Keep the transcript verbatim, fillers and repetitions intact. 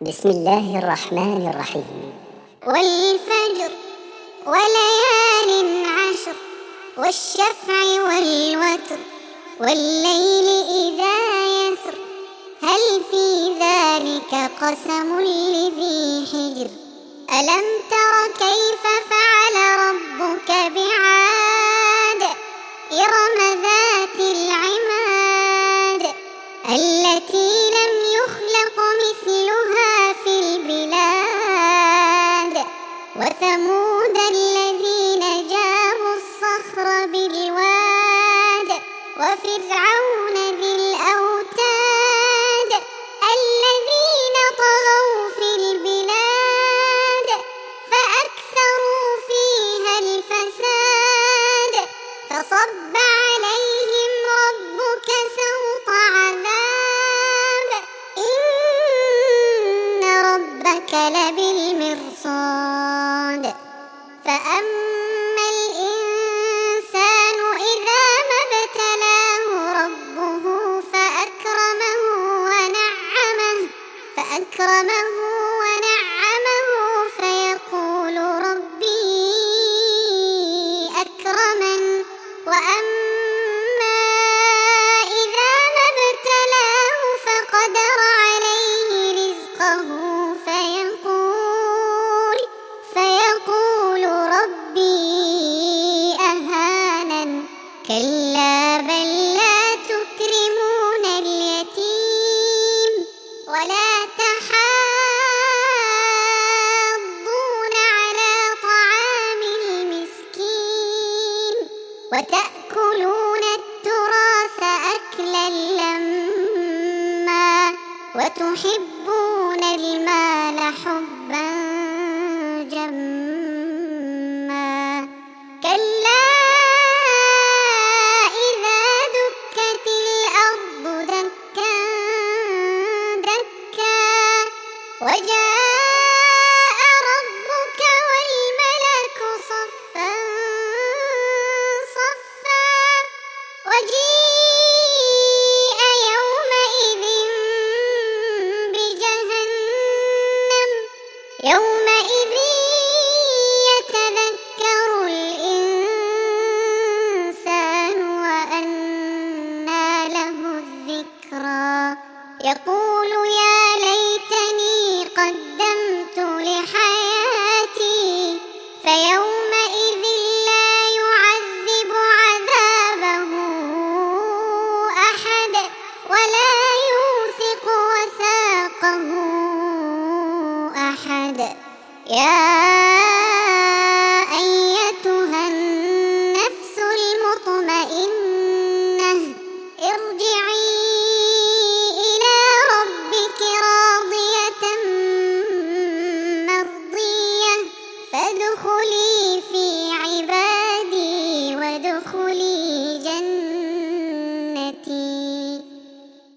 بسم الله الرحمن الرحيم. والفجر وليال عشر والشفع والوتر والليل إذا يسر هل في ذلك قسم لذي حجر ألم تر كيف فعل ربك بعاد إرم ذات العماد التي لم يخلق مثلها في البلاد وثمود الذين جابوا الصخر بالواد وفرعون ذي الأوتاد الذين طغوا في البلاد فأكثروا فيها الفساد فصب عليهم ربك سوط عذاب إن ربك لبالمرصاد فأما الإنسان إذا ما ابتلاه ربه فأكرمه ونعمه فأكرمه ونعمه فيقول ربي أكرمن وأما إذا ما ابتلاه فقدر عليه رزقه فيقول فيقول ربي أهانن كلا بل لا تكرمون اليتيم ولا تحاضون على طعام المسكين وتأكلون التراث أكلا لما وتحبون المال حبا جما كلا إذا دكت الأرض دكا دكا وجاء ربك والملك صفا صفا وجيء يومئذ بجهنم يومئذ يتذكر الإنسان وأنى له الذكرى يقول يا ليتني قدمت لحياتي فيومئذ لا يعذب عذابه أحد ولا يوثق وثاقه أحد يا